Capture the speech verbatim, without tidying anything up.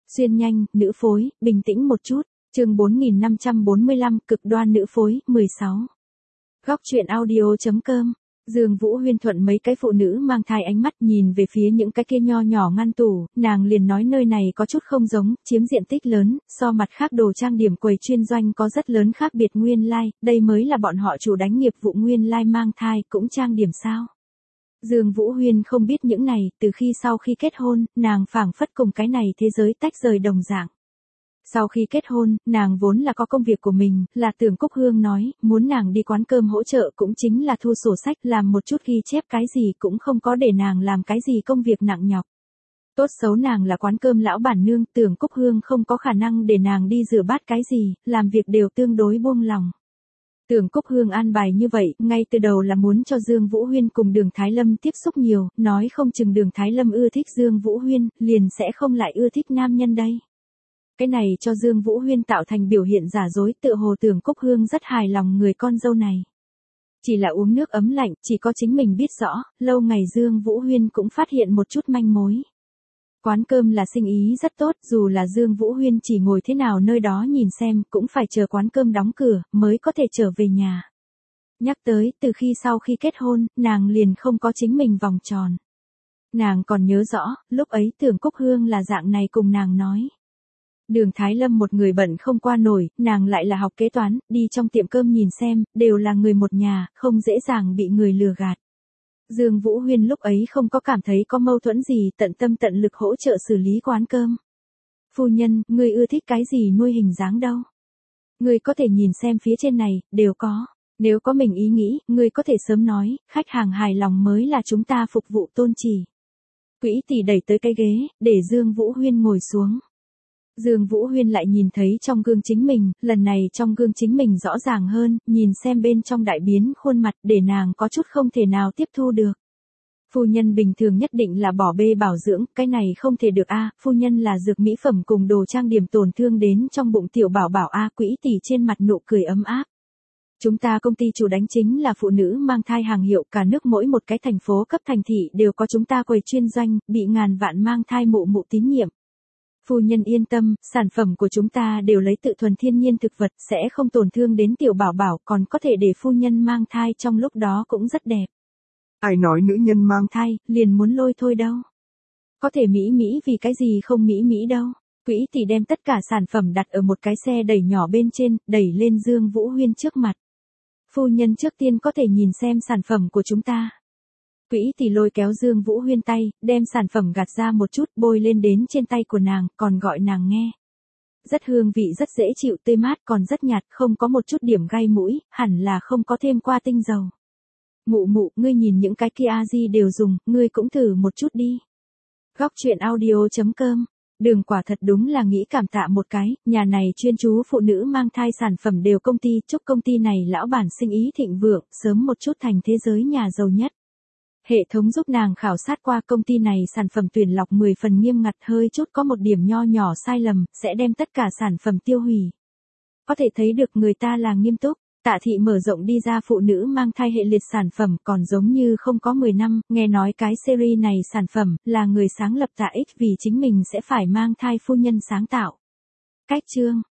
Xuyên nhanh, nữ phối, bình tĩnh một chút. Chương bốn nghìn năm trăm bốn mươi lăm, cực đoan nữ phối, mười sáu. Góc truyện audio chấm com. Dương Vũ Huyên thuận mấy cái phụ nữ mang thai ánh mắt nhìn về phía những cái kia nho nhỏ ngăn tủ, nàng liền nói nơi này có chút không giống, chiếm diện tích lớn, so mặt khác đồ trang điểm quầy chuyên doanh có rất lớn khác biệt nguyên lai, like, đây mới là bọn họ chủ đánh nghiệp vụ nguyên lai like mang thai cũng trang điểm sao. Dương Vũ Huyên không biết những này, từ khi sau khi kết hôn, nàng phảng phất cùng cái này thế giới tách rời đồng dạng. Sau khi kết hôn, nàng vốn là có công việc của mình, là Tưởng Cúc Hương nói, muốn nàng đi quán cơm hỗ trợ cũng chính là thu sổ sách, làm một chút ghi chép cái gì cũng không có để nàng làm cái gì công việc nặng nhọc. Tốt xấu nàng là quán cơm lão bản nương, Tưởng Cúc Hương không có khả năng để nàng đi rửa bát cái gì, làm việc đều tương đối buông lòng. Tưởng Cúc Hương an bài như vậy, ngay từ đầu là muốn cho Dương Vũ Huyên cùng Đường Thái Lâm tiếp xúc nhiều, nói không chừng Đường Thái Lâm ưa thích Dương Vũ Huyên, liền sẽ không lại ưa thích nam nhân đây. Cái này cho Dương Vũ Huyên tạo thành biểu hiện giả dối, tựa hồ Tưởng Cúc Hương rất hài lòng người con dâu này. Chỉ là uống nước ấm lạnh, chỉ có chính mình biết rõ, lâu ngày Dương Vũ Huyên cũng phát hiện một chút manh mối. Quán cơm là sinh ý rất tốt, dù là Dương Vũ Huyên chỉ ngồi thế nào nơi đó nhìn xem, cũng phải chờ quán cơm đóng cửa, mới có thể trở về nhà. Nhắc tới, từ khi sau khi kết hôn, nàng liền không có chính mình vòng tròn. Nàng còn nhớ rõ, lúc ấy Tưởng Cúc Hương là dạng này cùng nàng nói. Đường Thái Lâm một người bận không qua nổi, nàng lại là học kế toán, đi trong tiệm cơm nhìn xem, đều là người một nhà, không dễ dàng bị người lừa gạt. Dương Vũ Huyên lúc ấy không có cảm thấy có mâu thuẫn gì, tận tâm tận lực hỗ trợ xử lý quán cơm. Phu nhân, ngươi ưa thích cái gì nuôi hình dáng đâu? Ngươi có thể nhìn xem phía trên này, đều có. Nếu có mình ý nghĩ, ngươi có thể sớm nói, khách hàng hài lòng mới là chúng ta phục vụ tôn chỉ. Quỹ tỷ đẩy tới cái ghế, để Dương Vũ Huyên ngồi xuống. Dương Vũ Huyên lại nhìn thấy trong gương chính mình, lần này trong gương chính mình rõ ràng hơn, nhìn xem bên trong đại biến khuôn mặt để nàng có chút không thể nào tiếp thu được. Phu nhân bình thường nhất định là bỏ bê bảo dưỡng, cái này không thể được a, phu nhân là dược mỹ phẩm cùng đồ trang điểm tổn thương đến trong bụng tiểu bảo bảo a, Quỹ tỷ trên mặt nụ cười ấm áp. Chúng ta công ty chủ đánh chính là phụ nữ mang thai hàng hiệu, cả nước mỗi một cái thành phố cấp thành thị đều có chúng ta quầy chuyên doanh, bị ngàn vạn mang thai mụ mụ tín nhiệm. Phu nhân yên tâm, sản phẩm của chúng ta đều lấy tự thuần thiên nhiên thực vật, sẽ không tổn thương đến tiểu bảo bảo, còn có thể để phu nhân mang thai trong lúc đó cũng rất đẹp. Ai nói nữ nhân mang thai, liền muốn lôi thôi đâu. Có thể mỹ mỹ vì cái gì không mỹ mỹ đâu. Quỹ tỷ đem tất cả sản phẩm đặt ở một cái xe đẩy nhỏ bên trên, đẩy lên Dương Vũ Huyên trước mặt. Phu nhân trước tiên có thể nhìn xem sản phẩm của chúng ta. Quỹ tỷ lôi kéo Dương Vũ Huyên tay, đem sản phẩm gạt ra một chút bôi lên đến trên tay của nàng, còn gọi nàng nghe. Rất hương vị rất dễ chịu, tươi mát, còn rất nhạt, không có một chút điểm gai mũi, hẳn là không có thêm qua tinh dầu. Mụ mụ, ngươi nhìn những cái kia a di đều dùng, ngươi cũng thử một chút đi. Góc truyện audio chấm com. Đường quả thật đúng là nghĩ cảm tạ một cái, nhà này chuyên chú phụ nữ mang thai sản phẩm đều công ty, chúc công ty này lão bản sinh ý thịnh vượng, sớm một chút thành thế giới nhà giàu nhất. Hệ thống giúp nàng khảo sát qua công ty này sản phẩm tuyển lọc mười phần nghiêm ngặt, hơi chút có một điểm nho nhỏ sai lầm, sẽ đem tất cả sản phẩm tiêu hủy. Có thể thấy được người ta là nghiêm túc. Tạ thị mở rộng đi ra phụ nữ mang thai hệ liệt sản phẩm còn giống như không có mười năm, nghe nói cái series này sản phẩm là người sáng lập Tạ X vì chính mình sẽ phải mang thai phu nhân sáng tạo. Cách chương